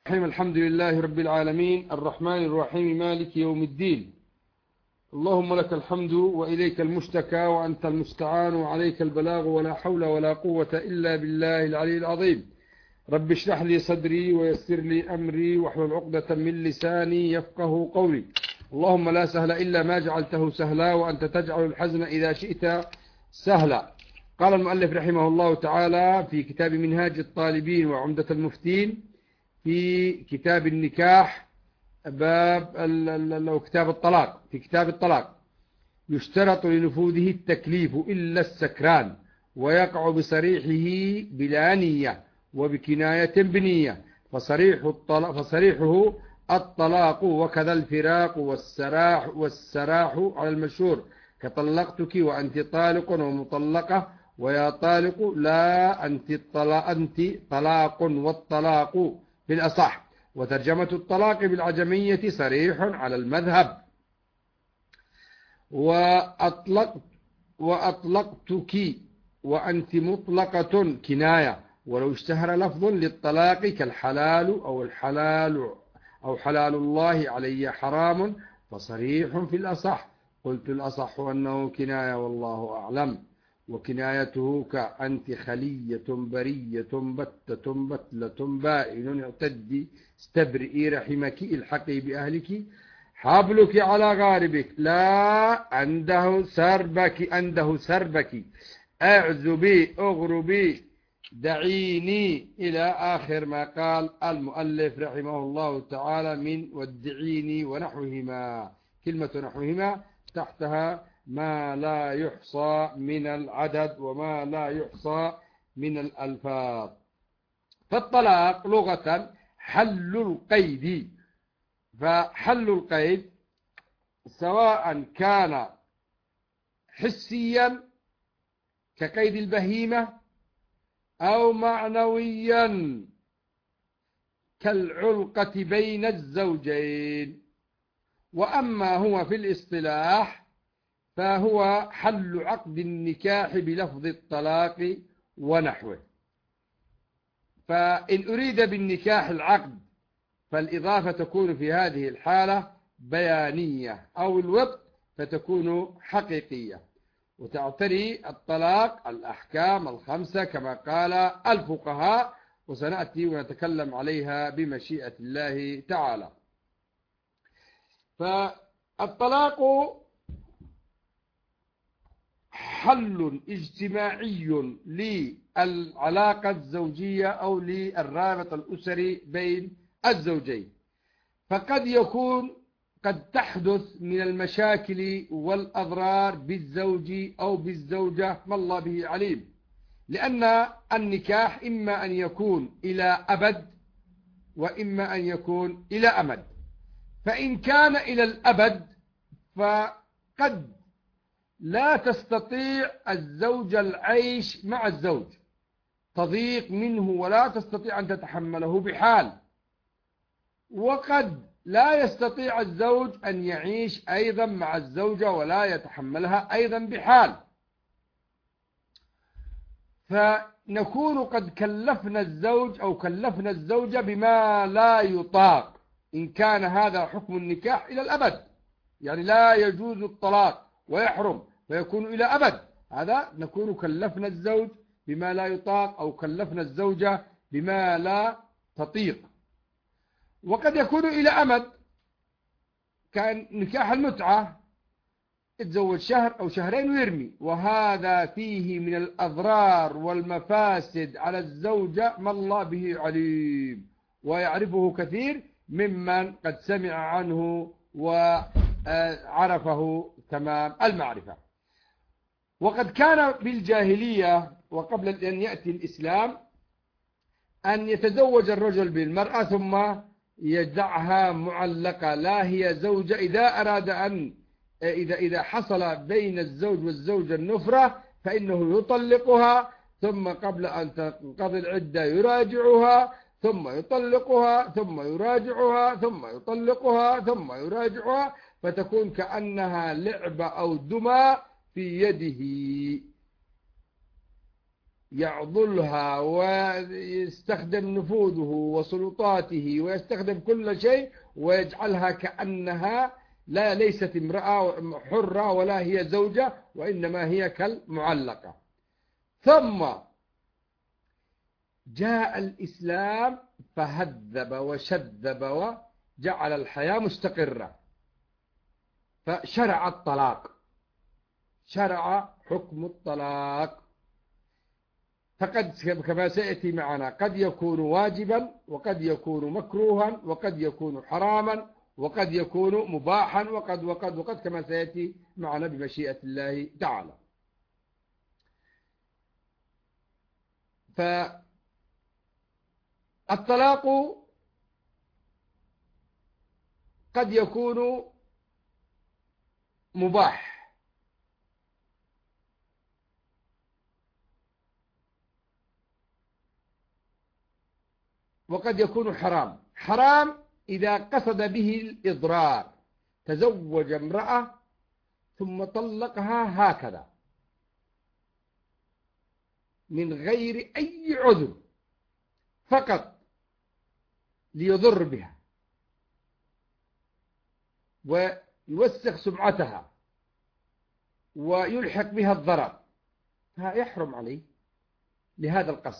الحمد لله رب العالمين الرحمن الرحيم مالك يوم الدين. اللهم لك الحمد وإليك المشتكى وأنت المستعان وعليك البلاغ ولا حول ولا قوة إلا بالله العلي العظيم. رب اشرح لي صدري ويسر لي أمري واحلل عقدة من لساني يفقه قولي. اللهم لا سهل إلا ما جعلته سهلا وأنت تجعل الحزن إذا شئت سهلا. قال المؤلف رحمه الله تعالى في كتاب منهاج الطالبين وعمدة المفتين في كتاب النكاح باب كتاب الطلاق. في كتاب الطلاق يشترط لنفوذه التكليف إلا السكران، ويقع بصريحه بلا نية وبكناية بنية، فصريحه الطلاق وكذا الفراق والسراح على المشهور كطلقتك وأنت طالق ومطلقة ويا طالق لا أنت طلاق والطلاق بالأصح. وترجمة الطلاق بالعجمية صريح على المذهب. وأطلقتك وأنت مطلقة كناية، ولو اشتهر لفظ للطلاق كالحلال أو حلال الله علي حرام فصريح في الأصح. قلت الأصح أنه كناية والله أعلم. وكنايته كأنت خلية برية بتة بتلة بائن اعتدي استبرئي رحمك الحقي بأهلك حبلك على غاربك لا عنده سربك اعزبي اغربي دعيني إلى آخر ما قال المؤلف رحمه الله تعالى من ودعيني ونحوهما. كلمة نحوهما تحتها ما لا يحصى من العدد وما لا يحصى من الألفاظ. فالطلاق لغة حل القيد، فحل القيد سواء كان حسيا كقيد البهيمة أو معنويا كالعلقة بين الزوجين. وأما هو في الاصطلاح فهو حل عقد النكاح بلفظ الطلاق ونحوه. فإن أريد بالنكاح العقد فالإضافة تكون في هذه الحالة بيانية، أو الوطء فتكون حقيقية. وتعتري الطلاق الأحكام الخمسة كما قال الفقهاء، وسنأتي ونتكلم عليها بمشيئة الله تعالى. فالطلاق حل اجتماعي للعلاقة الزوجية أو للرابط الأسري بين الزوجين. قد تحدث من المشاكل والأضرار بالزوج أو بالزوجة ما الله به عليم، لأن النكاح إما أن يكون إلى أبد وإما أن يكون إلى أمد. فإن كان إلى الأبد فقد لا تستطيع الزوجة العيش مع الزوج، تضيق منه ولا تستطيع أن تتحمله بحال. وقد لا يستطيع الزوج أن يعيش أيضا مع الزوجة ولا يتحملها أيضا بحال. فنكون قد كلفنا الزوج أو كلفنا الزوجة بما لا يطاق إن كان هذا حكم النكاح إلى الأبد، يعني لا يجوز الطلاق ويحرم فيكون إلى أبد. هذا نكون كلفنا الزوج بما لا يطاق أو كلفنا الزوجة بما لا تطيق. وقد يكون إلى أمد كان نكاح المتعة، يتزوج شهر أو شهرين ويرمي، وهذا فيه من الأضرار والمفاسد على الزوجة ما الله به عليم، ويعرفه كثير ممن قد سمع عنه وعرفه تمام المعرفة. وقد كان بالجاهلية وقبل أن يأتي الإسلام أن يتزوج الرجل بالمرأة ثم يدعها معلقة لا هي زوجة. إذا أراد أن إذا حصل بين الزوج والزوجة النفرة فإنه يطلقها، ثم قبل أن تنقضي العدة يراجعها، ثم يطلقها، ثم يراجعها، ثم يطلقها، ثم يراجعها، فتكون كأنها لعبة أو دمى في يده. يعضلها ويستخدم نفوذه وسلطاته ويستخدم كل شيء ويجعلها كأنها ليست امرأة حرة ولا هي زوجة، وإنما هي كالمعلقة. ثم جاء الإسلام فهذب وشذب وجعل الحياة مستقرة، فشرع الطلاق، شرع حكم الطلاق. فقد كما سيأتي معنا قد يكون واجبا، وقد يكون مكروها، وقد يكون حراما، وقد يكون مباحا، وقد كما سيأتي معنا بمشيئة الله تعالى. فالطلاق قد يكون مباح، وقد يكون حرام. حرام إذا قصد به الإضرار، تزوج امرأة ثم طلقها هكذا من غير أي عذر، فقط ليضر بها ويوسخ سمعتها ويلحق بها الضرر، يحرم عليه لهذا القصد.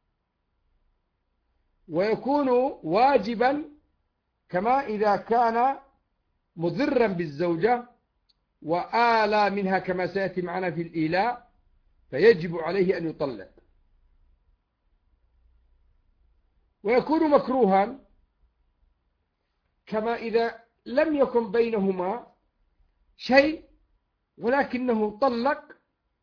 ويكون واجبا كما إذا كان مضرا بالزوجة وآلى منها كما سيأتي معنا في الإيلاء، فيجب عليه أن يطلق. ويكون مكروها كما إذا لم يكن بينهما شيء ولكنه طلق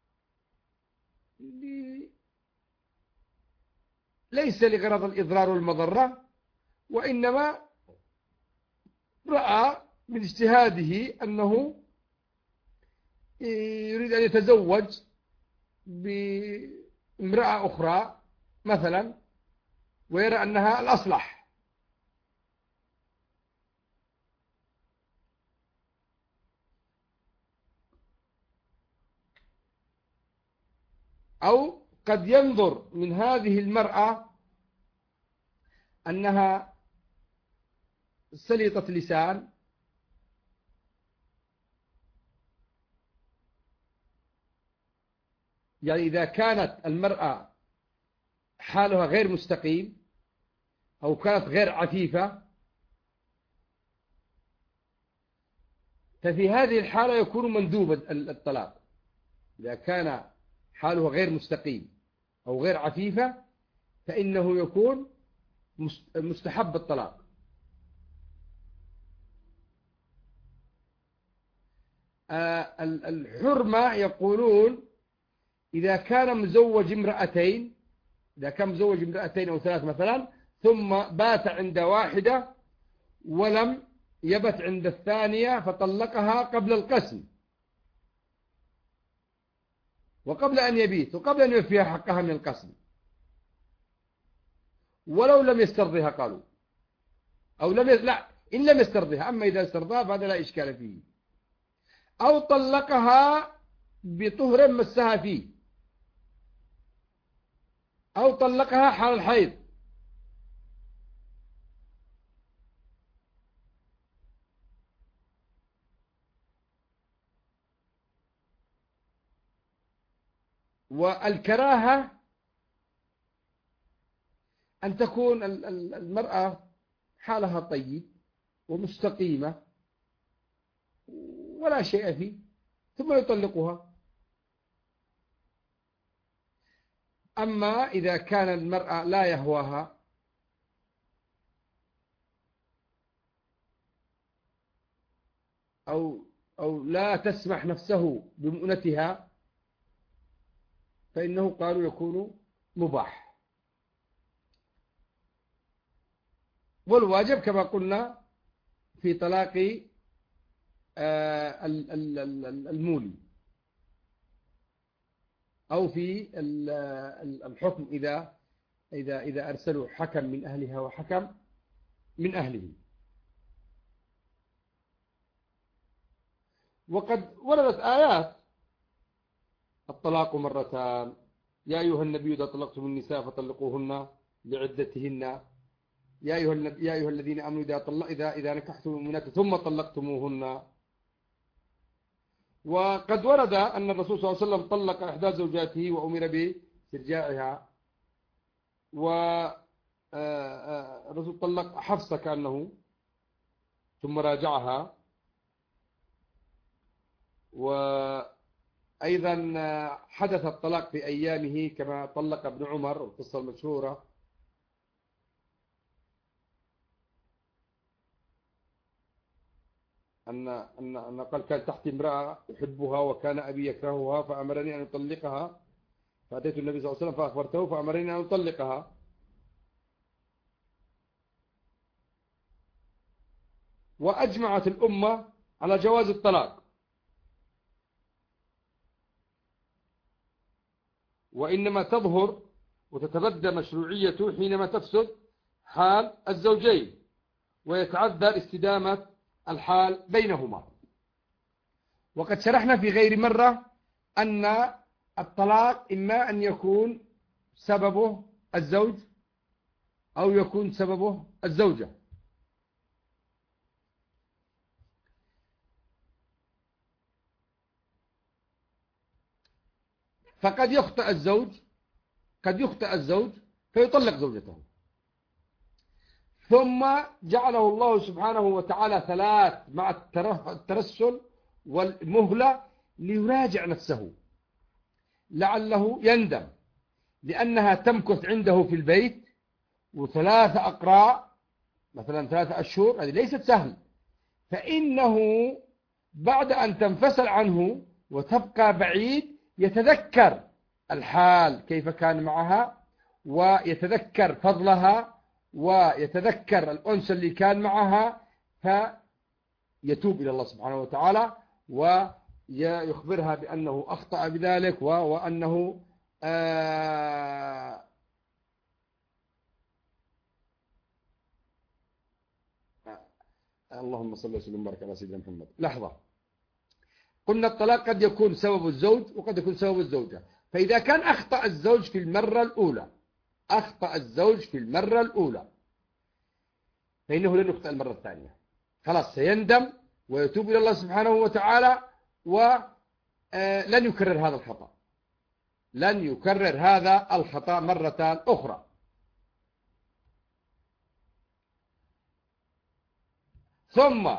ليس لغرض الإضرار والمضرة، وإنما رأى من اجتهاده أنه يريد أن يتزوج بامرأة أخرى مثلا، ويرى أنها الأصلح. أو قد ينظر من هذه المرأة أنها سليطة لسان، يعني إذا كانت المرأة حالها غير مستقيم أو كانت غير عفيفة، ففي هذه الحالة يكون مندوب الطلاق. إذا كان حاله غير مستقيم أو غير عفيفة فإنه يكون مستحب الطلاق. الحرمة يقولون إذا كان مزوج امرأتين، إذا كان مزوج امرأتين أو ثلاث مثلا، ثم بات عند واحدة ولم يبت عند الثانية فطلقها قبل القسم وقبل أن يبيت وقبل أن يوفيها حقها من القسم، ولو لم يسترضها قالوا، أو لا إن لم يسترضها، أما إذا استرضها فهذا لا إشكال فيه. أو طلقها بطهر مسها فيه، أو طلقها حال الحيض، والكراهة أن تكون المرأة حالها طيب ومستقيمة ولا شيء فيه ثم يطلقها. أما إذا كان المرأة لا يهواها أو لا تسمح نفسه بمؤنتها فإنه قالوا يكون مباح. والواجب كما قلنا في طلاق المولي، أو في الحكم إذا أرسلوا حكم من أهلها وحكم من أهله. وقد وردت آيات الطلاق مرتان، يا أيها النبي إذا طلقتم النساء فطلقوهن لعدتهن، يا أيها الذين آمنوا إذا نكحتم المؤمنات ثم طلقتموهن. وقد ورد أن الرسول صلى الله عليه وسلم طلق إحدى زوجاته وأمر باسترجاعها، والرسول طلق حفصة كأنه ثم راجعها. وأيضا حدث الطلاق في أيامه كما طلق ابن عمر، القصة المشهورة. أن قال كان تحتي امرأة أحبها وكان أبي يكرهها فأمرني أن أطلقها، فأتيت النبي صلى الله عليه وسلم فأخبرته فأمرني أن أطلقها. وأجمعت الأمة على جواز الطلاق، وإنما تظهر وتتبدى مشروعيته حينما تفسد حال الزوجين ويتعذر استدامة الحال بينهما. وقد شرحنا في غير مرة أن الطلاق إما أن يكون سببه الزوج أو يكون سببه الزوجة. فقد يخطئ الزوج فيطلق زوجته، ثم جعله الله سبحانه وتعالى 3 مع الترسل والمهلة ليراجع نفسه لعله يندم، لأنها تمكث عنده في البيت و3 أقراء مثلا 3 أشهر، هذه ليست سهل. فإنه بعد أن تنفصل عنه وتبقى بعيد يتذكر الحال كيف كان معها، ويتذكر فضلها، ويتذكر الأنس اللي كان معها، فيتوب إلى الله سبحانه وتعالى ويخبرها بأنه أخطأ بذلك وأنه اللهم صل وسلم وبارك على سيدنا محمد. لحظة، قلنا الطلاق قد يكون سبب الزوج وقد يكون سبب الزوجة. فإذا كان أخطأ الزوج في المرة الأولى فإنه لن يخطئ المرة الثانية، خلاص سيندم ويتوب إلى الله سبحانه وتعالى ولن يكرر هذا الخطأ مرة أخرى. ثم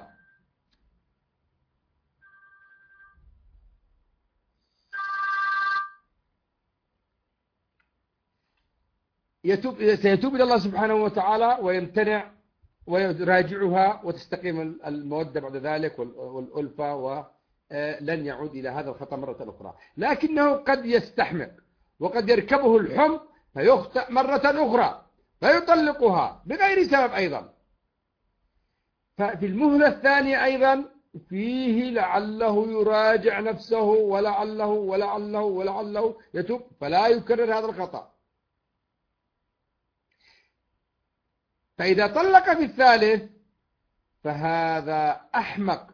سيتوب إلى الله سبحانه وتعالى ويمتنع ويراجعها وتستقيم المودة بعد ذلك والألفة، ولن يعود إلى هذا الخطأ مرة أخرى. لكنه قد يستحمق وقد يركبه الحمق فيخطئ مرة أخرى فيطلقها بغير سبب أيضا. ففي المهلة الثانية أيضا فيه لعله يراجع نفسه ولعله يتوب فلا يكرر هذا الخطأ. فإذا طلق في الثالث فهذا أحمق،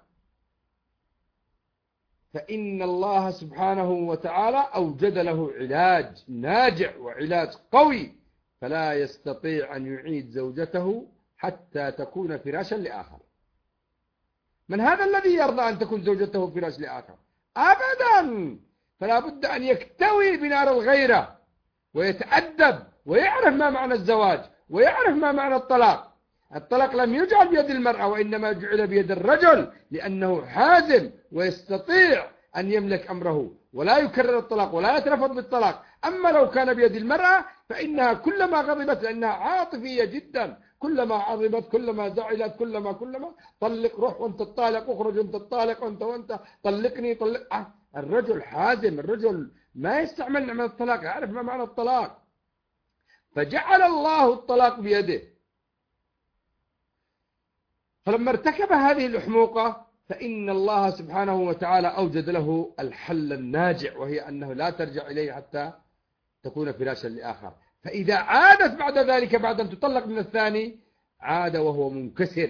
فإن الله سبحانه وتعالى أوجد له علاج ناجع وعلاج قوي، فلا يستطيع أن يعيد زوجته حتى تكون فراشا لآخر. من هذا الذي يرضى أن تكون زوجته فراش لآخر؟ أبدا. فلا بد أن يكتوي بنار الغيرة ويتأدب ويعرف ما معنى الزواج ويعرف ما معنى الطلاق. الطلاق لم يجعل بيد المرأة وإنما جعل بيد الرجل، لأنه حازم ويستطيع أن يملك أمره ولا يكرر الطلاق ولا يترفض بالطلاق. أما لو كان بيد المرأة فإنها كلما غضبت، لأنها عاطفية جدا، كلما غضبت كلما زعلت كلما طلق، روح وانت الطالق، اخرج وانت الطالق، وانت طلقني طلق. الرجل حازم، الرجل ما يستعمل نعمة الطلاق، يعرف ما معنى الطلاق. فجعل الله الطلاق بيده. فلما ارتكب هذه الأحموقة فإن الله سبحانه وتعالى أوجد له الحل الناجع، وهي أنه لا ترجع إليه حتى تكون فراشا لآخر. فإذا عادت بعد ذلك بعد أن تطلق من الثاني عاد وهو منكسر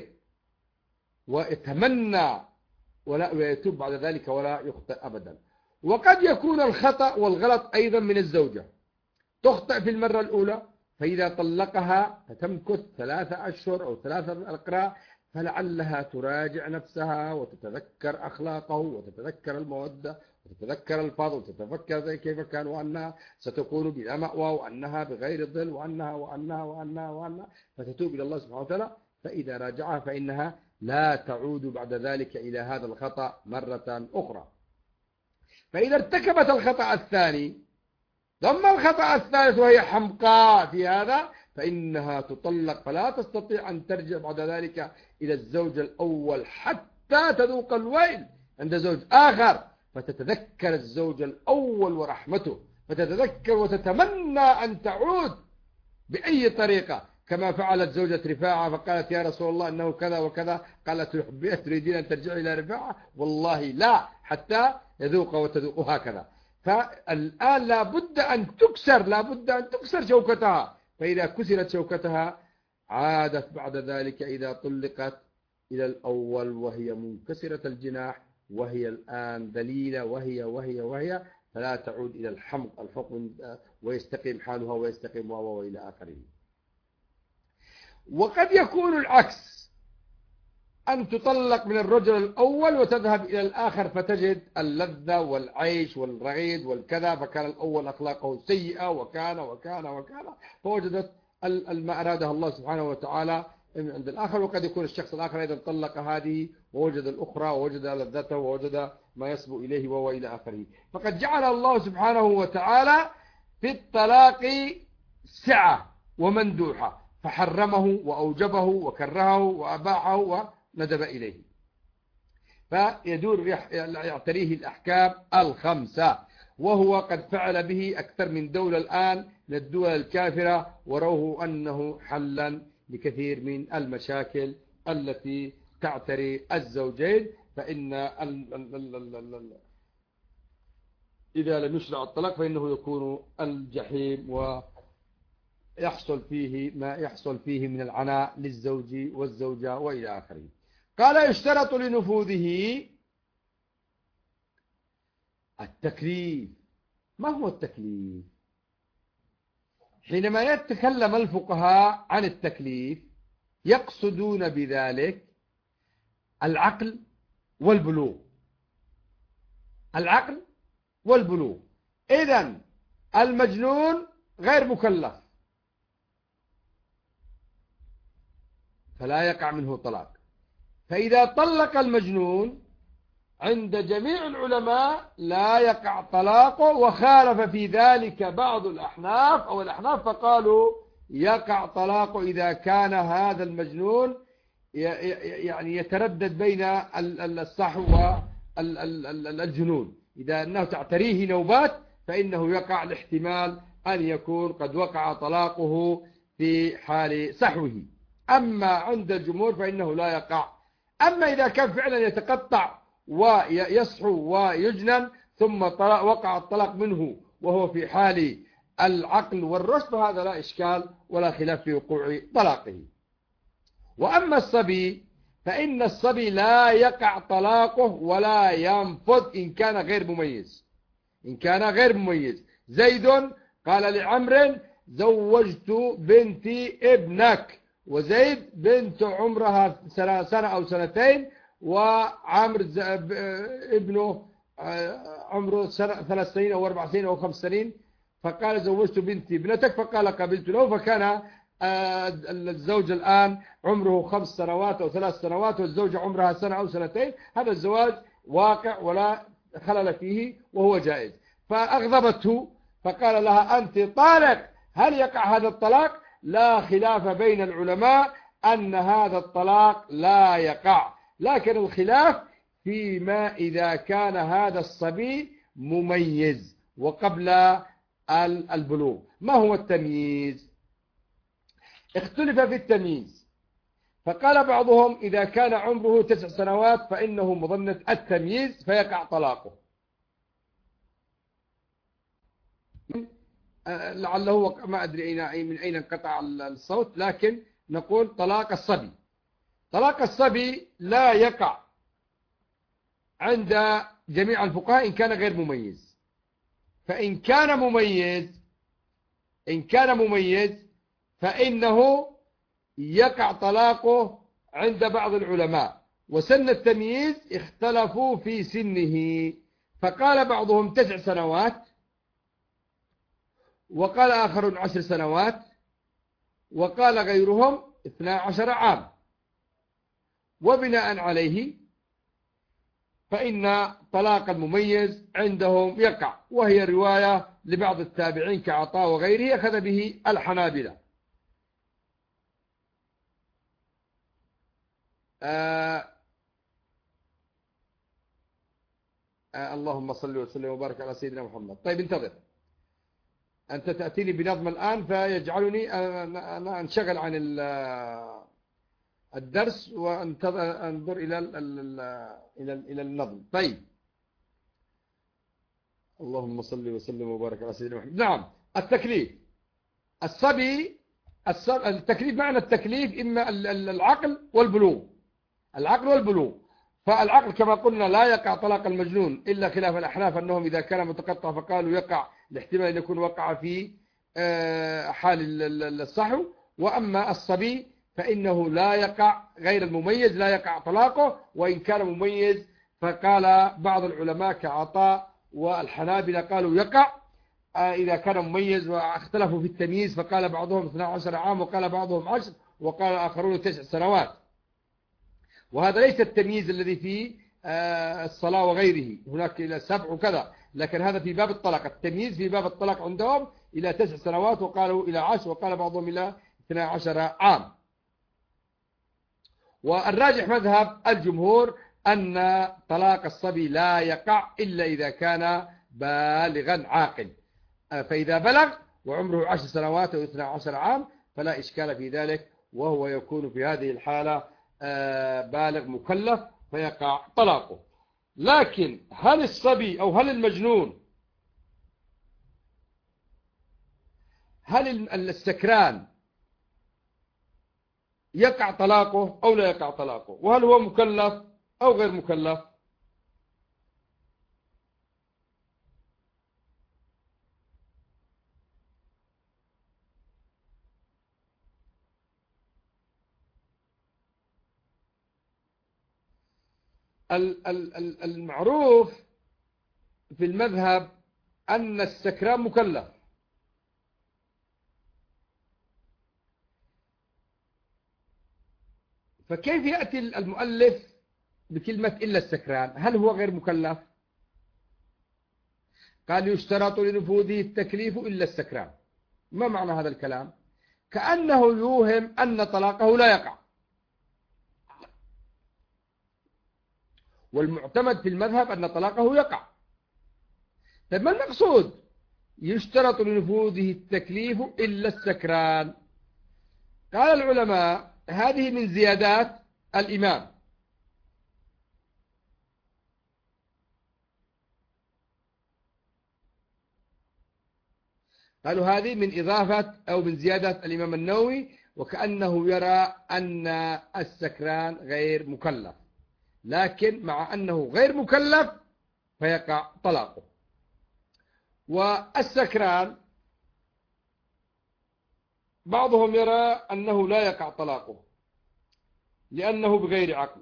ويتمنى ويتوب بعد ذلك ولا يخطئ أبدا. وقد يكون الخطأ والغلط أيضا من الزوجة، تخطئ في المرة الأولى، فإذا طلقها فتمكث 3 أشهر أو 3 أقراء، فلعلها تراجع نفسها وتتذكر أخلاقه وتتذكر المودة وتتذكر الفضل وتتذكر كيف كان، وأنها ستكون بلا مأوى، وأنها بغير ظل، وأنها فتتوب إلى الله سبحانه وتعالى. فإذا راجعها فإنها لا تعود بعد ذلك إلى هذا الخطأ مرة أخرى. فإذا ارتكبت الخطأ الثاني ثم الخطأ الثالث وهي حمقاء في هذا، فإنها تطلق، فلا تستطيع أن ترجع بعد ذلك إلى الزوج الأول حتى تذوق الويل عند زوج آخر، فتتذكر الزوج الأول ورحمته، فتتذكر وتتمنى أن تعود بأي طريقة، كما فعلت زوجة رفاعة فقالت يا رسول الله إنه كذا وكذا، قالت تريدين أن ترجعي إلى رفاعة؟ والله لا، حتى يذوق وتذوق هكذا. فالآن لابد أن تكسر شوكتها، فإذا كسرت شوكتها عادت بعد ذلك إذا طلقت إلى الأول وهي منكسرة الجناح، وهي الآن ذليلة، وهي فلا تعود إلى الحكم ويستقيم حالها ويستقيم وإلى آخره. وقد يكون العكس، أن تطلق من الرجل الأول وتذهب إلى الآخر فتجد اللذة والعيش والرغيد والكذا، فكان الأول أخلاقه سيئة وكان فوجدت ما أرادها الله سبحانه وتعالى عند الآخر. وقد يكون الشخص الآخر إذا طلق هذه ووجد الأخرى ووجد لذته ووجد ما يصبو إليه وإلى آخره. فقد جعل الله سبحانه وتعالى في الطلاق سعة ومندوحة، فحرمه وأوجبه وكرهه وأباحه وندب إليه، فيدور يعتريه الأحكام الخمسة، وهو قد فعل به أكثر من دولة الآن من الدول الكافرة، وروه أنه حلا لكثير من المشاكل التي تعتري الزوجين. فإن إذا لم يشرع الطلاق فإنه يكون الجحيم، ويحصل فيه ما يحصل فيه من العناء للزوج والزوجة وإلى آخره. قال يشترط لنفوذه التكليف. ما هو التكليف؟ حينما يتكلم الفقهاء عن التكليف يقصدون بذلك العقل والبلوغ. العقل والبلوغ. إذن المجنون غير مكلف فلا يقع منه طلاق. فإذا طلق المجنون عند جميع العلماء لا يقع طلاقه، وخالف في ذلك بعض الأحناف أو الأحناف فقالوا يقع طلاقه إذا كان هذا المجنون يعني يتردد بين الصحو والجنون، إذا أنه تعتريه نوبات فإنه يقع الاحتمال أن يكون قد وقع طلاقه في حال صحوه. أما عند الجمهور فإنه لا يقع. أما إذا كان فعلا يتقطع ويصحو ويجنن ثم وقع الطلاق منه وهو في حال العقل والرشد فهذا لا إشكال ولا خلاف في وقوع طلاقه. وأما الصبي فإن الصبي لا يقع طلاقه ولا ينفذ إن كان غير مميز. إن كان غير مميز. زيد قال لعمر زوجت بنتي ابنك، وزيد بنت عمرها سنة أو سنتين، وعمر ابنه عمره 3 سنين أو 4 سنين أو 5 سنين، فقال زوجت بنتي ابنتك، فقال قبلت له، فكان الزوج الآن عمره 5 سنوات أو 3 سنوات والزوجة عمرها 1 أو 2 سنين. هذا الزواج واقع ولا خلل فيه وهو جائز. فأغضبته فقال لها أنت طالق. هل يقع هذا الطلاق؟ لا خلاف بين العلماء أن هذا الطلاق لا يقع، لكن الخلاف فيما إذا كان هذا الصبي مميز وقبل البلوغ. ما هو التمييز؟ اختلف في التمييز، فقال بعضهم إذا كان عمره 9 سنوات فإنه مظنة التمييز فيقع طلاقه. لعله ما أدري من أين انقطع الصوت، لكن نقول طلاق الصبي. طلاق الصبي لا يقع عند جميع الفقهاء إن كان غير مميز. فإن كان مميز إن كان مميز فإنه يقع طلاقه عند بعض العلماء. وسن التمييز اختلفوا في سنه، فقال بعضهم 9 سنوات، وقال آخرون 10 سنوات، وقال غيرهم 12 عام. وبناء عليه فإن طلاق المميز عندهم يقع، وهي رواية لبعض التابعين كعطاء وغيره أخذ به الحنابلة. اللهم صل وسلم وبارك على سيدنا محمد. طيب انتظر، أنت تأتيني بنظم الآن فيجعلني أنا أنشغل عن الدرس وأنظر إلى النظم. طيب اللهم صل وسلم وبارك على سيدنا محمد. نعم، التكليف. الصبي التكليف، معنى التكليف إما العقل والبلوغ، العقل والبلوغ. فالعقل كما قلنا لا يقع طلاق المجنون إلا خلاف الأحناف أنهم إذا كان متقطع فقالوا يقع لاحتمال أن يكون وقع في حال الصحو. وأما الصبي فإنه لا يقع، غير المميز لا يقع طلاقه، وإن كان مميز فقال بعض العلماء كعطاء والحنابلة قالوا يقع إذا كان مميز، واختلفوا في التمييز، فقال بعضهم 12 عام وقال بعضهم 10 وقال آخرون 9 سنوات. وهذا ليس التمييز الذي في الصلاة وغيره، هناك إلى 7 وكذا، لكن هذا في باب الطلاق. التمييز في باب الطلاق عندهم إلى 9 سنوات، وقالوا إلى 10، وقال بعضهم إلى 12 عام. والراجح مذهب الجمهور أن طلاق الصبي لا يقع إلا إذا كان بالغا عاقل. فإذا بلغ وعمره 10 سنوات أو 12 عام فلا إشكال في ذلك، وهو يكون في هذه الحالة بالغ مكلف فيقع طلاقه. لكن هل الصبي أو هل المجنون، هل السكران يقع طلاقه أو لا يقع طلاقه؟ وهل هو مكلف أو غير مكلف؟ المعروف في المذهب أن السكران مكلف. فكيف يأتي المؤلف بكلمة إلا السكران؟ هل هو غير مكلف؟ قال يشترط لنفوذه التكليف إلا السكران. ما معنى هذا الكلام؟ كأنه يوهم أن طلاقه لا يقع. والمعتمد في المذهب أن طلاقه يقع. طيب ما المقصود؟ يشترط لنفوذه التكليف إلا السكران. قال العلماء هذه من زيادات الإمام، قالوا هذه من إضافة أو من زيادة الإمام النووي، وكأنه يرى أن السكران غير مكلف، لكن مع أنه غير مكلف فيقع طلاقه. والسكران بعضهم يرى أنه لا يقع طلاقه لأنه بغير عقل.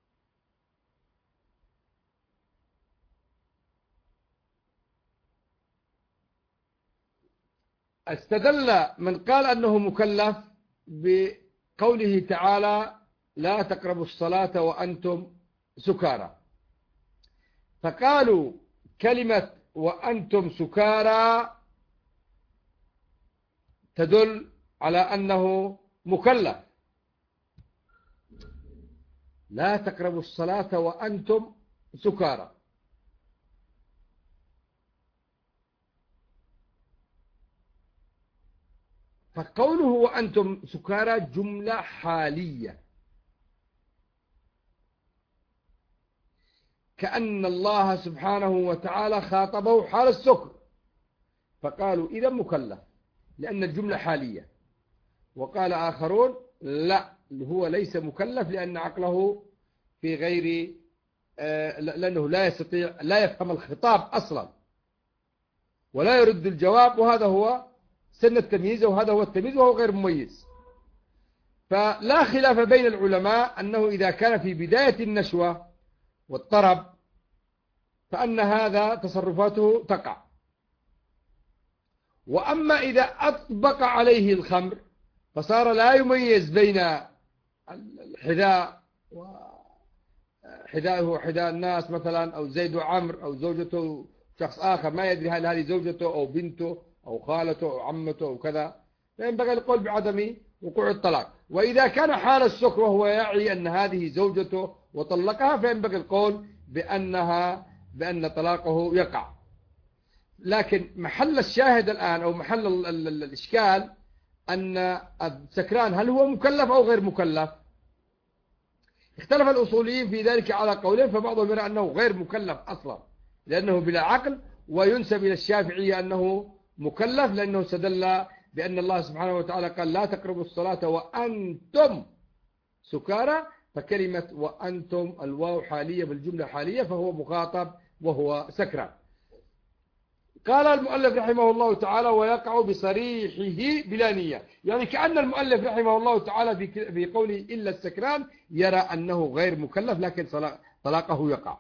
استدل من قال أنه مكلف بقوله تعالى لا تقربوا الصلاة وأنتم سكارى، فقالوا كلمة وأنتم سكارى تدل على أنه مكلف. لا تقربوا الصلاة وأنتم سكارى، فقوله وأنتم سكارى جملة حالية، كأن الله سبحانه وتعالى خاطبه حال السكر، فقالوا إذا مكلف لأن الجملة حالية. وقال آخرون لا، هو ليس مكلف لأن عقله في غير لأنه لا يستطيع، لا يفهم الخطاب أصلا ولا يرد الجواب، وهذا هو سن التمييز وهذا هو التمييز وهو غير مميز. فلا خلاف بين العلماء أنه إذا كان في بداية النشوة والطرب فأن هذا تصرفاته تقع. وأما إذا أطبق عليه الخمر فصار لا يميز بين الحذاء وحذاءه وحذاء الناس مثلا، أو زيد وعمر، أو زوجته شخص آخر ما يدري هل هذه زوجته أو بنته أو خالته أو عمته أو كذا، فينبغي القول بعدم وقوع الطلاق. وإذا كان حال السكر وهو يعي أن هذه زوجته وطلقها فينبغي القول بأن طلاقه يقع. لكن محل الشاهد الآن أو محل الإشكال أن السكران هل هو مكلف أو غير مكلف؟ اختلف الأصوليين في ذلك على قولين، فبعضهم يرى أنه غير مكلف أصلا لأنه بلا عقل، وينسب إلى الشافعية أنه مكلف لأنه استدل بأن الله سبحانه وتعالى قال لا تقربوا الصلاة وأنتم سكارى، فكلمة وأنتم الواو حالية بالجملة حالية، فهو مخاطب وهو سكران. قال المؤلف رحمه الله تعالى ويقع بصريحه بلا نية، يعني كأن المؤلف رحمه الله تعالى في قوله إلا السكران يرى أنه غير مكلف لكن طلاقه يقع.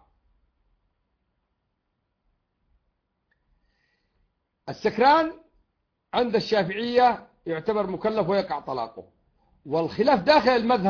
السكران عند الشافعية يعتبر مكلف ويقع طلاقه، والخلاف داخل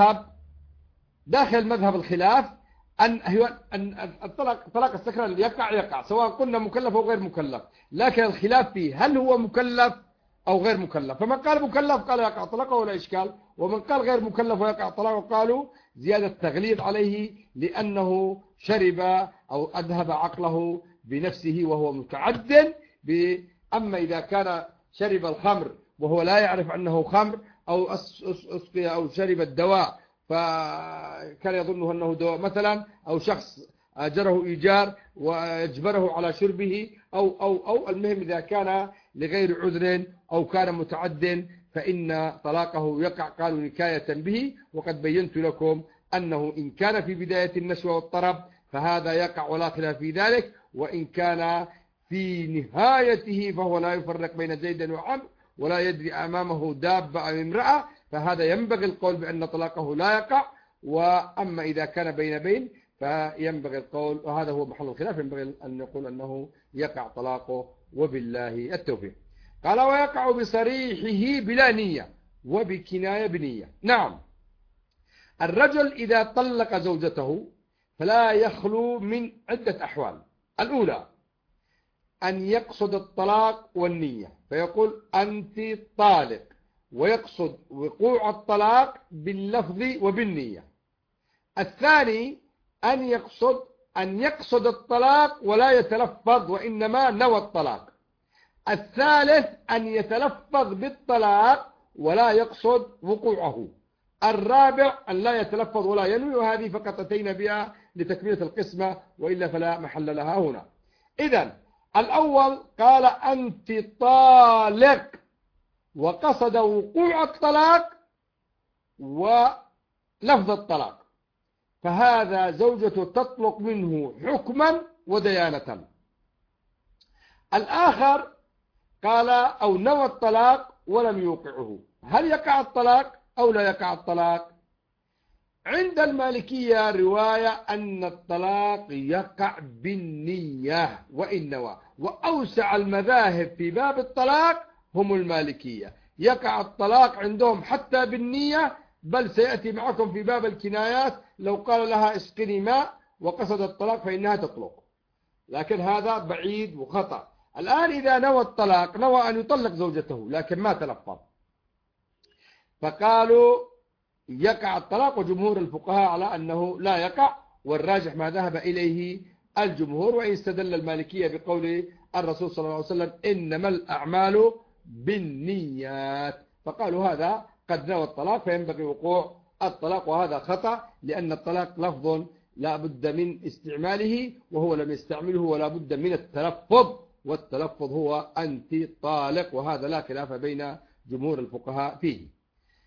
المذهب الخلاف أن طلاق السكران يقع سواء قلنا مكلف أو غير مكلف، لكن الخلاف فيه هل هو مكلف أو غير مكلف. فمن قال مكلف قال يقع طلاقه ولا إشكال، ومن قال غير مكلف ويقع طلاقه قالوا زيادة تغليظ عليه لأنه شرب أو أذهب عقله بنفسه وهو متعد. أما إذا كان شرب الخمر وهو لا يعرف أنه خمر، أو أسقي أو شرب الدواء فكان يظنه أنه دواء مثلا، أو شخص أجره إيجار ويجبره على شربه أو المهم إذا كان لغير عذر أو كان متعد فإن طلاقه يقع. قالوا نكاية به، وقد بينت لكم أنه إن كان في بداية النشوة والطرب فهذا يقع ولا خلاف في ذلك، وإن كان في نهايته فهو لا يفرق بين زيد وعمر ولا يدري أمامه دابة أو امرأة، فهذا ينبغي القول بأن طلاقه لا يقع. وأما إذا كان بين فينبغي القول، وهذا هو محل الخلاف، ينبغي أن نقول أنه يقع طلاقه وبالله التوفيق. قال ويقع بصريحه بلا نية وبكناية بنية. نعم، الرجل إذا طلق زوجته فلا يخلو من عدة أحوال. الأولى أن يقصد الطلاق والنية فيقول أنت طالق، ويقصد وقوع الطلاق باللفظ وبالنية. الثاني أن يقصد الطلاق ولا يتلفظ وإنما نوى الطلاق. الثالث أن يتلفظ بالطلاق ولا يقصد وقوعه. الرابع أن لا يتلفظ ولا ينوي، وهذه فقط أتينا بها لتكملة القسمة وإلا فلا محل لها هنا. إذن الأول قال أنت طالق وقصد وقوع الطلاق ولفظ الطلاق، فهذا زوجته تطلق منه حكما وديانة. الآخر قال أو نوى الطلاق ولم يوقعه، هل يقع الطلاق أو لا يقع الطلاق؟ عند المالكية رواية أن الطلاق يقع بالنية وإن نوى، وأوسع المذاهب في باب الطلاق هم المالكية، يقع الطلاق عندهم حتى بالنية، بل سيأتي معكم في باب الكنايات لو قال لها اسقني ماء وقصد الطلاق فإنها تطلق، لكن هذا بعيد وخطأ. الآن إذا نوى الطلاق، نوى أن يطلق زوجته لكن ما تلفظ، فقالوا يقع الطلاق، وجمهور الفقهاء على أنه لا يقع، والراجح ما ذهب إليه الجمهور، وإن استدل المالكية بقول الرسول صلى الله عليه وسلم إنما الأعمال بالنيات، فقالوا هذا قد نوى الطلاق فينبغي وقوع الطلاق، وهذا خطأ لأن الطلاق لفظ لا بد من استعماله وهو لم يستعمله، ولا بد من التلفظ، والتلفظ هو أنت طالق، وهذا لا خلاف بين جمهور الفقهاء فيه.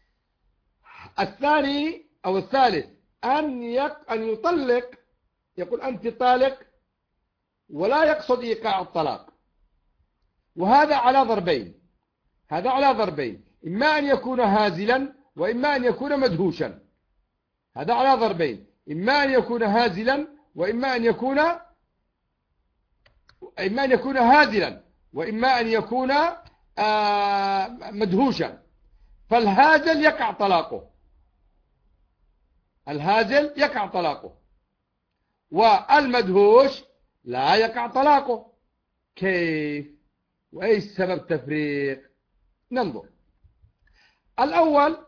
الثاني أو الثالث أن يطلق، يقول أنت طالق ولا يقصد إيقاع الطلاق، وهذا على ضربين. هذا على ضربين، إما أن يكون هازلا وإما أن يكون مدهوشا. هذا على ضربين، إما أن يكون هازلا وإما أن يكون هازلا وإما أن يكون مدهوشا. فالهازل يقع طلاقه، الهازل يقع طلاقه، والمدهوش لا يقع طلاقه. كيف؟ وأي سبب تفريق؟ ننظر. الأول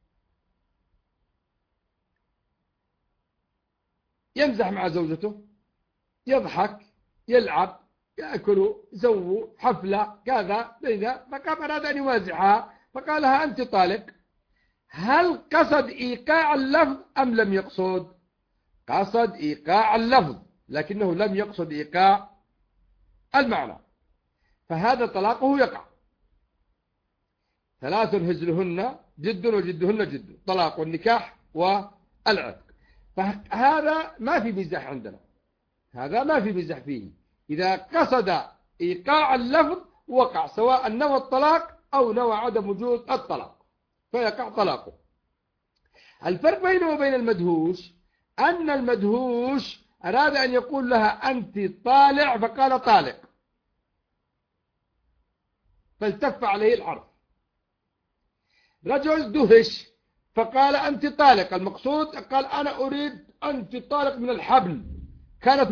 يمزح مع زوجته، يضحك، يلعب، يأكل، يسووا حفلة كذا كذا، فقام أراد أن يمازحها فقال لها أنت طالق. هل قصد إيقاع اللفظ أم لم يقصد؟ قصد إيقاع اللفظ لكنه لم يقصد إيقاع المعنى، فهذا طلاقه يقع. 3 هزلهن جد وجدهن جد، طلاق والنكاح والعتق. فهذا ما في مزاح عندنا، هذا ما في مزاح فيه. إذا قصد إيقاع اللفظ وقع، سواء نوى الطلاق أو نوى عدم وجود الطلاق، فيقع طلاقه. الفرق بينه وبين المدهوش أن المدهوش أراد أن يقول لها أنت طالع فقال طالق، فالتف عليه الحرف. رجل دهش فقال أنت طالق، المقصود قال أنا أريد أنت طالق من الحبل، كانت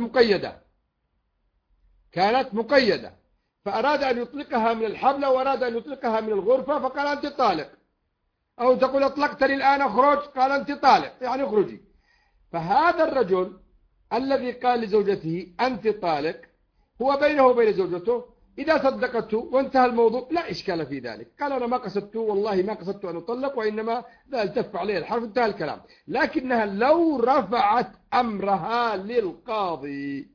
مقيدة فأراد أن يطلقها من الحبل وأراد أن يطلقها من الغرفة فقال أنت طالق. أو تقول أطلقتني الآن أخرج، قال أنت طالق يعني اخرجي. فهذا الرجل الذي قال لزوجته أنت طالق هو بينه وبين زوجته، إذا صدقته وانتهى الموضوع لا إشكال في ذلك، قال أنا ما قصدت، والله ما قصدت أن أطلق، وإنما التف عليه الحرف، انتهى الكلام. لكنها لو رفعت أمرها للقاضي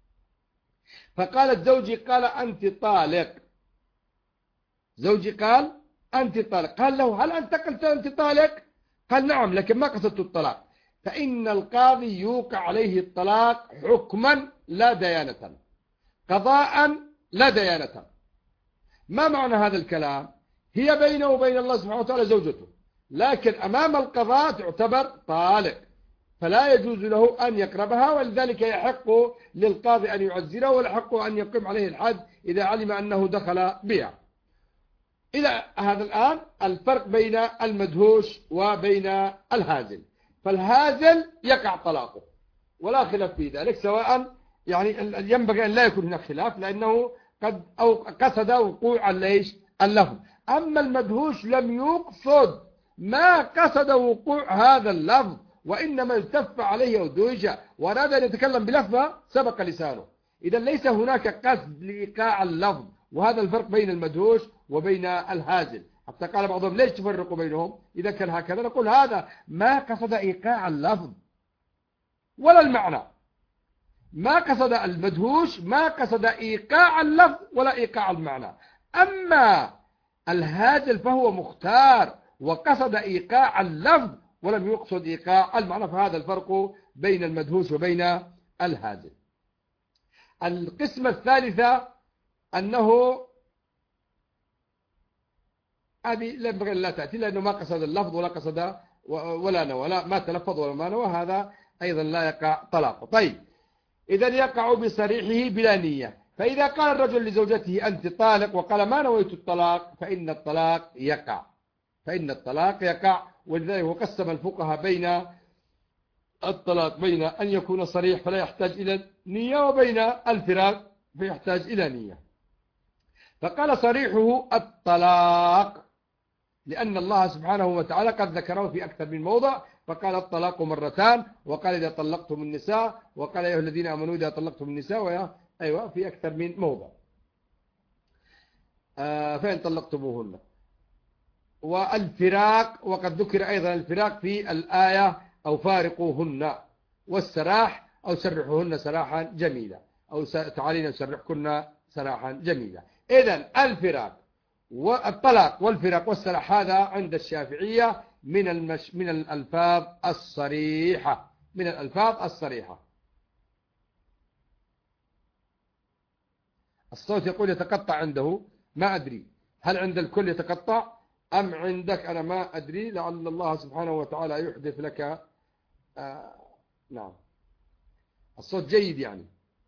فقالت زوجي قال أنت طالق، زوجي قال أنت طالق، قال له هل أنت قلت أنت طالق؟ قال نعم لكن ما قصدت الطلاق، فإن القاضي يوقع عليه الطلاق حكما لا ديانة، قضاء لا ديانة. ما معنى هذا الكلام؟ هي بينه وبين الله سبحانه وتعالى زوجته، لكن أمام القضاء تعتبر طالق، فلا يجوز له أن يقربها، ولذلك يحق للقاضي أن يعزره ويحق أن يقيم عليه الحد إذا علم أنه دخل بها. إلى هذا الآن الفرق بين المدهوش وبين الهازل. فالهازل يقع طلاقه ولا خلاف في ذلك، سواء يعني ينبغي أن لا يكون هناك خلاف، لأنه قد أو قصد وقوع اللفظ. أما المدهوش لم يقصد، ما قصد وقوع هذا اللفظ، وإنما التف عليه ودوج وأراد أن يتكلم بلفظة سبق لسانه. إذا ليس هناك قصد لإيقاع اللفظ، وهذا الفرق بين المدهوش وبين الهازل. حتى قال بعضهم ليش تفرقوا بينهم؟ إذا كان هكذا نقول هذا ما قصد إيقاع اللفظ ولا المعنى، ما قصد المدهوش ما قصد إيقاع اللفظ ولا إيقاع المعنى. أما الهازل فهو مختار وقصد إيقاع اللفظ ولم يقصد إيقاع المعنى، فهذا الفرق بين المدهوش وبين الهازل. القسمة الثالثة أنه هذه لا ينبغي أن لا تأتي، لأنه ما قصد اللفظ ولا قصد ولا نوى، ولا ما تلفظ ولا ما نوى، هذا أيضا لا يقع طلاقه. طيب، إذا يقع بصريحه بلا نية. فإذا قال الرجل لزوجته أنت طالق وقال ما نويت الطلاق فإن الطلاق يقع. ولذلك وقسم الفقهاء بين الطلاق بين أن يكون صريح فلا يحتاج إلى نية، وبين الفراق فيحتاج إلى نية. فقال صريحه الطلاق، لأن الله سبحانه وتعالى قد ذكره في أكثر من موضع، فقال الطلاق مرتان، وقال إذا طلقتم النساء، وقال يا أيها الذين آمنوا إذا طلقتم النساء، في أكثر من موضع. فإن طلقتموهن. والفراق، وقد ذكر أيضا الفراق في الآية أو فارقوهن، والسراح أو سرحوهن سراحا جميلا، أو تعالين نسرحكن سراحا جميلا. إذن الفراق والطلاق والفراق والسراح هذا عند الشافعية من الألفاظ الصريحة، الصوت يقول يتقطع عنده، ما أدري هل عند الكل يتقطع أم عندك أنا ما أدري، لعل الله سبحانه وتعالى يحدث لك. نعم الصوت جيد يعني.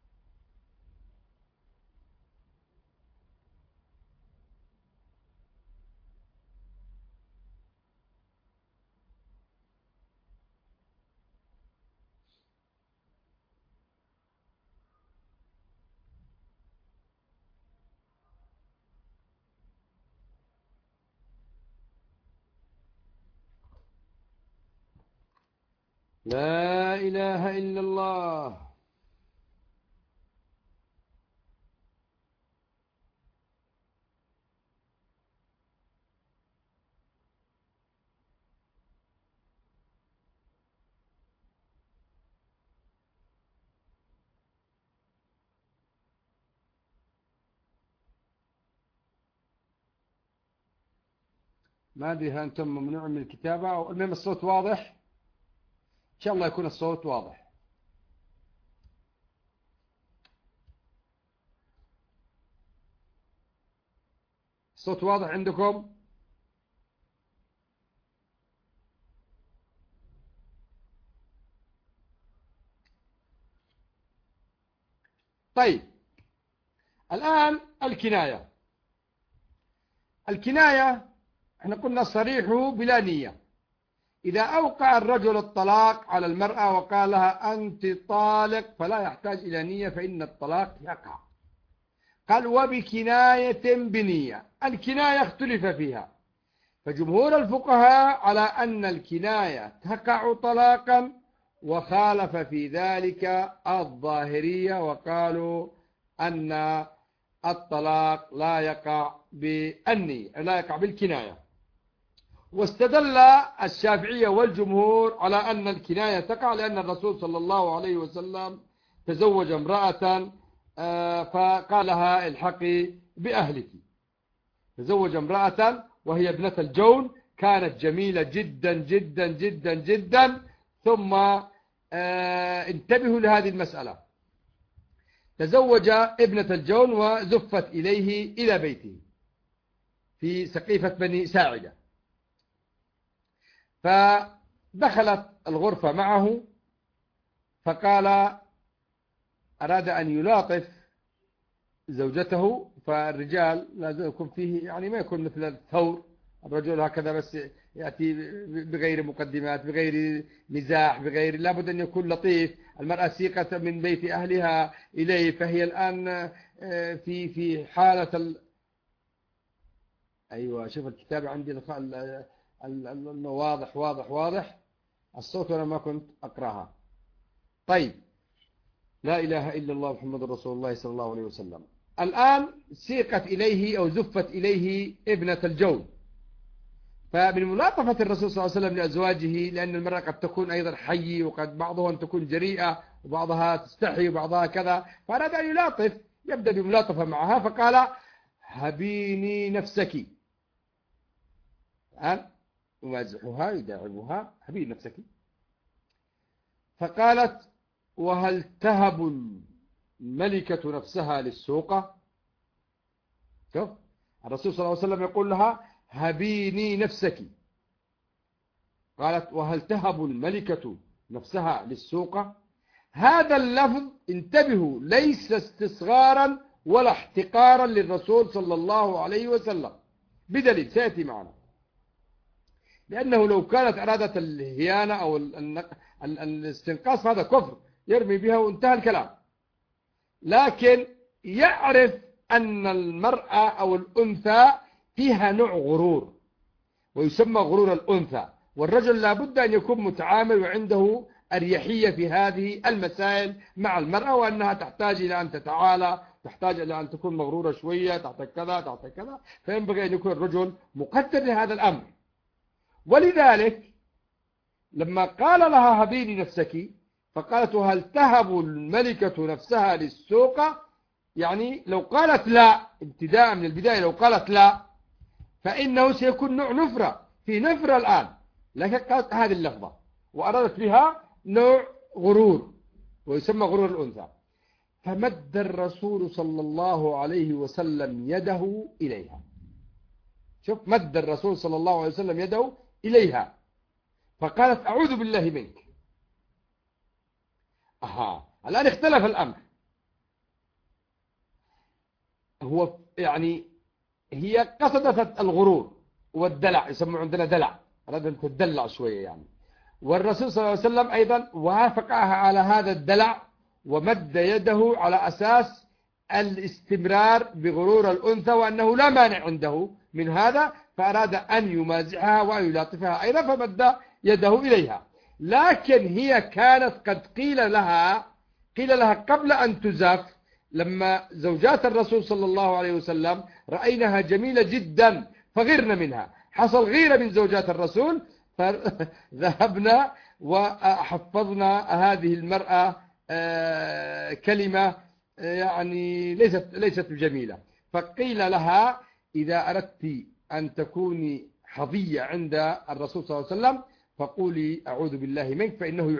لا إله إلا الله. ما أدري هل أنتم ممنوع من الكتابة أو المهم الصوت واضح. إن شاء الله يكون الصوت واضح. الصوت واضح عندكم؟ طيب الآن الكناية. الكناية احنا قلنا صريح بلا نية. إذا أوقع الرجل الطلاق على المرأة وقال لها أنت طالق فلا يحتاج إلى نية فإن الطلاق يقع. قال وبكناية بنية. الكناية اختلف فيها، فجمهور الفقهاء على أن الكناية تقع طلاقا، وخالف في ذلك الظاهرية وقالوا أن الطلاق لا يقع بالنية، لا يقع بالكناية. واستدل الشافعية والجمهور على أن الكناية تقع لأن الرسول صلى الله عليه وسلم تزوج امرأة فقال لها الحقي بأهلك. تزوج امرأة وهي ابنة الجون، كانت جميلة جدا جدا جدا جدا. ثم انتبهوا لهذه المسألة، تزوج ابنة الجون وزفت إليه إلى بيته في سقيفة بني ساعدة، فدخلت الغرفة معه فقال أراد أن يلاطف زوجته. فالرجال لازم يكون فيه يعني ما يكون مثل الثور، الرجل هكذا بس يأتي بغير مقدمات بغير مزاح بغير، لابد أن يكون لطيف. المرأة سيقت من بيت أهلها إليه، فهي الآن في حالة أيوة شوف الكتاب عندي واضح واضح واضح الصوت وأنا ما كنت أقرأها. طيب لا إله إلا الله محمد رسول الله صلى الله عليه وسلم. الآن سيقت إليه أو زفت إليه ابنة الجون. فمن ملاطفة الرسول صلى الله عليه وسلم لأزواجه، لأن المرأة قد تكون أيضا حية وقد بعضها تكون جريئة وبعضها تستحي وبعضها كذا، فأراد أن يلاطف، يبدأ بملاطفة معها فقال هبيني نفسك. الآن يمازحها يداعبها هبيني نفسك. فقالت وهل تهب الملكة نفسها للسوقة؟ شوف الرسول صلى الله عليه وسلم يقول لها هبيني نفسك. قالت وهل تهب الملكة نفسها للسوقة؟ هذا اللفظ انتبهوا ليس استصغارا ولا احتقارا للرسول صلى الله عليه وسلم، بدليل سيأتي معنا. لأنه لو كانت أرادت الهيانة أو الاستنقاص هذا كفر يرمي بها وانتهى الكلام. لكن يعرف أن المرأة أو الأنثى فيها نوع غرور ويسمى غرور الأنثى، والرجل لابد أن يكون متعامل وعنده أريحية في هذه المسائل مع المرأة، وأنها تحتاج إلى أن تتعالى، تحتاج إلى أن تكون مغرورة شوية، تحتاج كذا تحتاج كذا، فينبغي أن يكون الرجل مقدر لهذا الأمر. ولذلك لما قال لها هبيني نفسك فقالت هل تهب الملكة نفسها للسوقة؟ يعني لو قالت لا ابتداء من البداية، لو قالت لا فإنه سيكون نوع نفرة، في نفرة الآن، لكن قالت هذه اللفظة وأرادت بها نوع غرور ويسمى غرور الأنثى. فمد الرسول صلى الله عليه وسلم يده إليها شوف مد الرسول صلى الله عليه وسلم يده إليها فقالت أعوذ بالله منك. الآن اختلف الأمر. هو يعني هي قصدت الغرور والدلع، يسموا عندنا دلع، أراد أن تدلع شوية يعني. والرسول صلى الله عليه وسلم أيضا وافقها على هذا الدلع ومد يده على أساس الاستمرار بغرور الأنثى وأنه لا مانع عنده من هذا، فأراد أن يمازحها وأن يلاطفها أيضا فمد يده إليها. لكن هي كانت قد قيل لها قبل أن تزاف، لما زوجات الرسول صلى الله عليه وسلم رأيناها جميلة جدا فغرنا منها، حصل غيرة من زوجات الرسول، فذهبنا وحفظنا هذه المرأة كلمة يعني ليست جميلة، فقيل لها إذا أردت أن تكوني حظية عند الرسول صلى الله عليه وسلم فقولي أعوذ بالله منك فإنه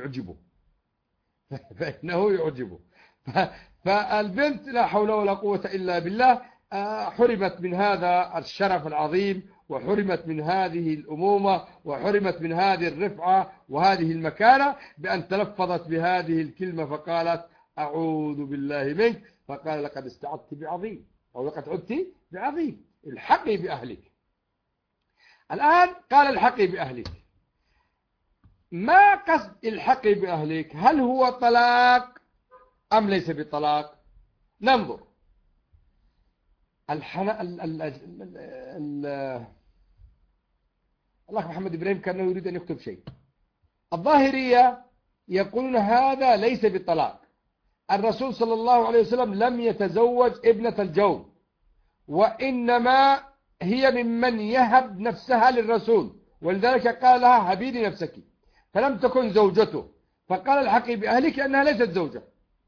يعجبه. فالبنت لا حول ولا قوة إلا بالله حرمت من هذا الشرف العظيم، وحرمت من هذه الأمومة، وحرمت من هذه الرفعة وهذه المكانة بأن تلفظت بهذه الكلمة فقالت أعوذ بالله منك، فقال لقد استعدت بعظيم أو لقد عدت بعظيم، الحقي بأهلك. الآن قال الحقي بأهلك، ما قصد الحقي بأهلك؟ هل هو طلاق أم ليس بطلاق؟ ننظر. الأخ محمد إبراهيم كان يريد أن يكتب شيء. الظاهرية يقولون هذا ليس بطلاق، الرسول صلى الله عليه وسلم لم يتزوج ابنة الجون، وإنما هي ممن يهب نفسها للرسول، ولذلك قال لها هبيني نفسك، فلم تكن زوجته، فقال الحقي بأهلك أنها ليست زوجة.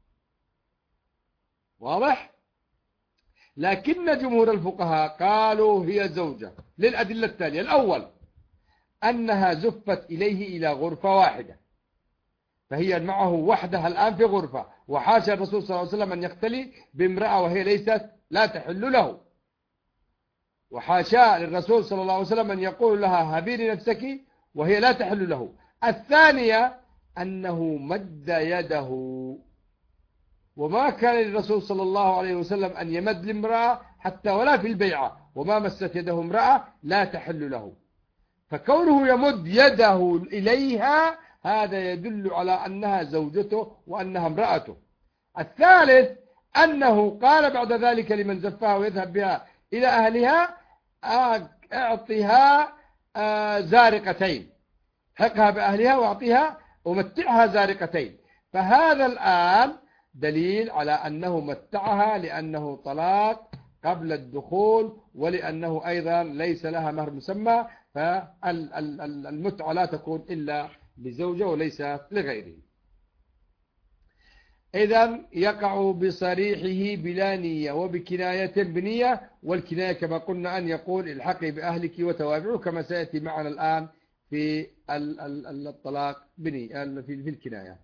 واضح؟ لكن جمهور الفقهاء قالوا هي زوجة للأدلة التالية. الأول أنها زفت إليه إلى غرفة واحدة، فهي معه وحدها الآن في غرفة، وحاشا الرسول صلى الله عليه وسلم أن يختلي بامرأة وهي لا تحل له، وحاشا للرسول صلى الله عليه وسلم أن يقول لها هبيني نفسك وهي لا تحل له. الثانية أنه مد يده، وما كان للرسول صلى الله عليه وسلم أن يمد لامرأة حتى ولا في البيعة، وما مست يده امرأة لا تحل له، فكونه يمد يده إليها هذا يدل على أنها زوجته وأنها امرأته. الثالث أنه قال بعد ذلك لمن زفها ويذهب بها إلى أهلها أعطيها زارقتين، حقها بأهلها وأعطيها ومتعها زارقتين، فهذا الآن دليل على أنه متعها لأنه طلاق قبل الدخول، ولأنه أيضا ليس لها مهر مسمى، فالمتعة لا تكون إلا لزوجة وليس لغيره. إذن يقع بصريحه بلا نية وبكناية بنية، والكناية كما قلنا أن يقول الحقي بأهلك وتوابعه، كما سيأتي معنا الآن في الطلاق بنية في الكناية.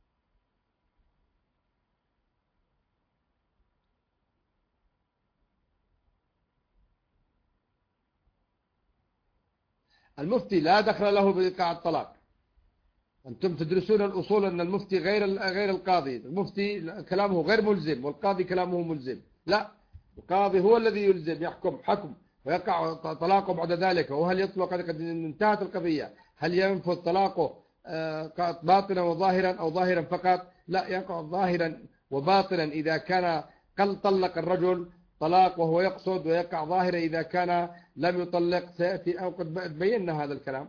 المفتي لا دخل له بإيقاع الطلاق. أنتم تدرسون الأصول أن المفتي غير القاضي، المفتي كلامه غير ملزم والقاضي كلامه ملزم، لا، القاضي هو الذي يلزم، يحكم حكم ويقع طلاقه بعد ذلك، وهل يطلق قد انتهت القضية، هل ينفذ طلاقه باطنا وظاهرا أو ظاهرا فقط؟ لا، يقع ظاهرا وباطنا إذا كان طلق الرجل طلاق وهو يقصد، ويقع ظاهرا إذا كان لم يطلق، سيأتي أو قد بينا هذا الكلام.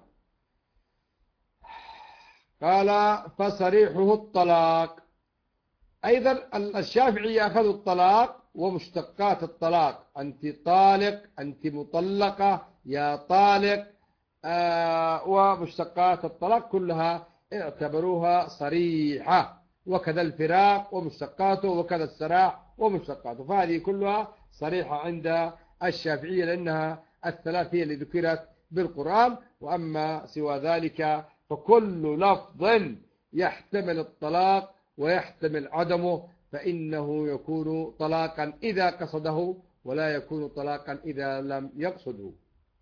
قال فصريحه الطلاق. أيضا الشافعي أخذوا الطلاق ومشتقات الطلاق، أنت طالق، أنت مطلقة، يا طالق، ومشتقات الطلاق كلها اعتبروها صريحة، وكذا الفراق ومشتقاته، وكذا السراح ومشتقاته، فهذه كلها صريحة عند الشافعية لأنها الثلاث هي اللي ذكرت بالقرآن، وأما سوى ذلك فكل لفظ يحتمل الطلاق ويحتمل عدمه فإنه يكون طلاقا إذا قصده، ولا يكون طلاقا إذا لم يقصده.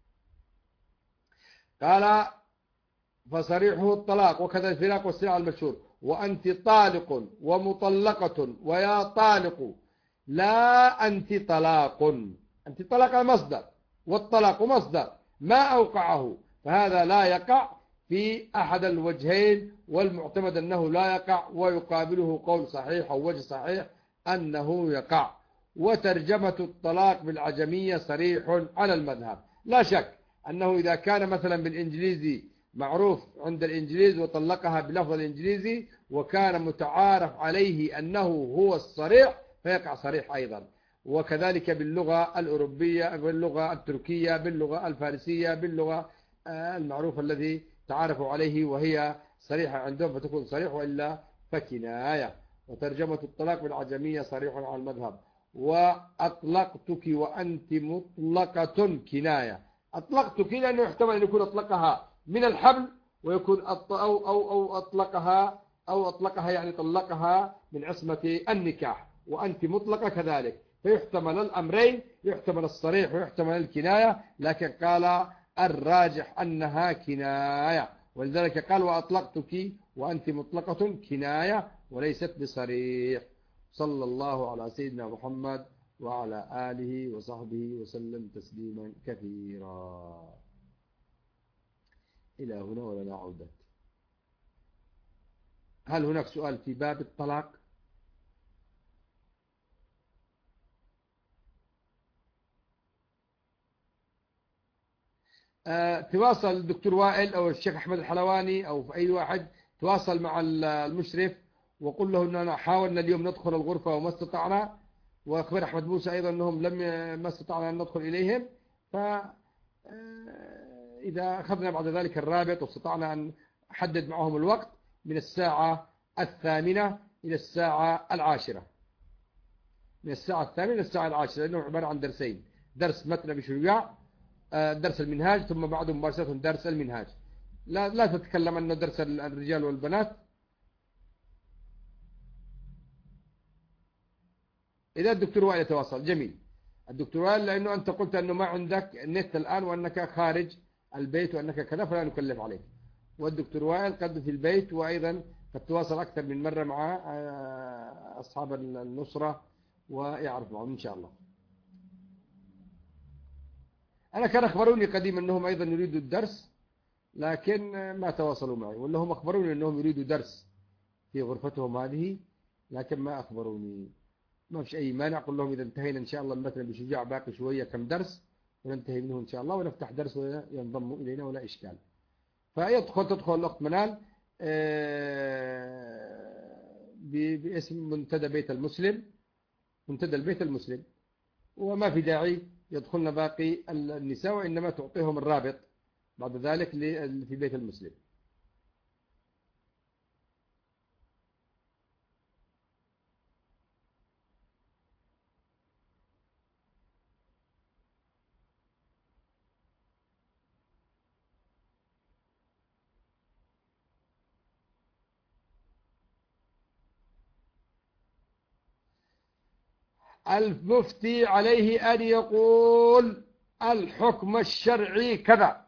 قال فصريحه الطلاق، وكذا الفراق والسلع المشهور. وأنت طالق ومطلقة ويا طالق، لا أنت طلاق. أنت طلاق مصدر والطلاق مصدر ما أوقعه، فهذا لا يقع في أحد الوجهين، والمعتمد أنه لا يقع، ويقابله قول صحيح أو وجه صحيح أنه يقع. وترجمة الطلاق بالعجمية صريح على المذهب. لا شك أنه إذا كان مثلا بالإنجليزي معروف عند الإنجليز وطلقها بلفظ الإنجليزي وكان متعارف عليه أنه هو الصريح فيقع صريح أيضا. وكذلك باللغة الأوروبية، باللغة التركية، باللغة الفارسية، باللغة المعروف الذي تعارفوا عليه وهي صريحة عندهم فتكون صريح، وإلا فكناية. وترجمة الطلاق بالعجمية صريح على المذهب. وأطلقتك وأنت مطلقة كناية. أطلقتك لأنه يحتمل أن يكون أطلقها من الحبل، ويكون أو أطلقها يعني طلقها من عصمة النكاح. وأنت مطلقة كذلك، فيحتمل الأمرين، يحتمل الصريح ويحتمل الكناية، لكن قال الراجح أنها كناية، ولذلك قال وأطلقتك وأنت مطلقة كناية وليست بصريح. صلى الله على سيدنا محمد وعلى آله وصحبه وسلم تسليما كثيرا. إلى هنا ولا عودة. هل هناك سؤال في باب الطلاق؟ تواصل الدكتور وائل أو الشيخ أحمد الحلواني أو في أي واحد، تواصل مع المشرف وقل له أننا حاولنا اليوم ندخل الغرفة وما استطعنا، وأخبر أحمد موسى أيضا أنهم ما استطعنا أن ندخل إليهم. فإذا أخذنا بعد ذلك الرابط واستطعنا أن نحدد معهم الوقت من الساعة 8 إلى الساعة 10، من الساعة 8 إلى الساعة 10، لأنه عبارة عن درسين: درس متن بشجاع، درس المنهاج، ثم بعده مباشرة درس المنهاج. لا تتكلم أنه درس الرجال والبنات. إذا الدكتور وائل يتواصل جميل. الدكتور وائل لأنه أنت قلت أنه ما عندك نت الآن وأنك خارج البيت وأنك كذا، فلا نكلف عليك. والدكتور وائل قد في البيت، وأيضا قد تواصل أكثر من مرة مع أصحاب النصرة ويعرف معهم إن شاء الله. أنا كان أخبروني قديما أنهم أيضا يريدوا الدرس، لكن ما تواصلوا معي، ولا هم أخبروني أنهم يريدوا درس في غرفتهم هذه، لكن ما أخبروني. ما فيش أي مانع، أقول لهم إذا انتهينا إن شاء الله المتن بشجاع باقي شوية كم درس وننتهي منه إن شاء الله ونفتح درس وينضموا إلينا ولا إشكال. تدخل الأخت منال باسم منتدى بيت المسلم، منتدى البيت المسلم، وما في داعي يدخلن باقي النساء، وإنما تعطيهم الرابط بعد ذلك في بيت المسلم. المفتي عليه أن يقول الحكم الشرعي كذا،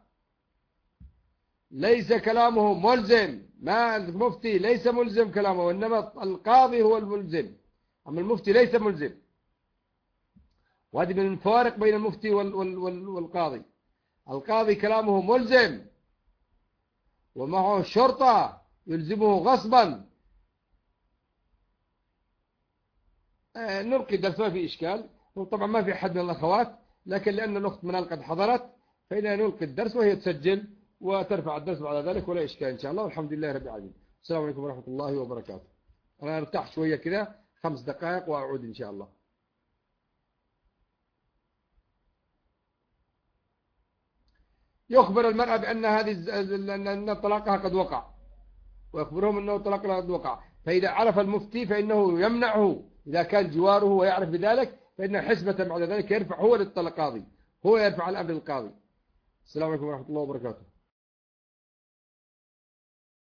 ليس كلامه ملزم. ما المفتي ليس ملزم كلامه، وإنما القاضي هو الملزم، أما المفتي ليس ملزم. وهذه من الفوارق بين المفتي والقاضي. القاضي كلامه ملزم ومعه شرطة يلزمه غصبا. نلقي الدرس ما في إشكال، وطبعا ما في أحد من الأخوات، لكن لأن الأخت منال قد حضرت فإننا نلقي الدرس وهي تسجل وترفع الدرس بعد ذلك ولا إشكال إن شاء الله، والحمد لله رب العالمين. السلام عليكم ورحمة الله وبركاته. أنا أرتاح شوية كذا 5 دقائق وأعود إن شاء الله. يخبر المرأة بأن أن طلاقها قد وقع، ويخبرهم أنه طلاقها قد وقع. فإذا عرف المفتي فإنه يمنعه، إذا كان جواره ويعرف بذلك فإن حسبة بعد ذلك يرفع هو للقاضي، هو يرفع الأمر للقاضي. السلام عليكم ورحمة الله وبركاته.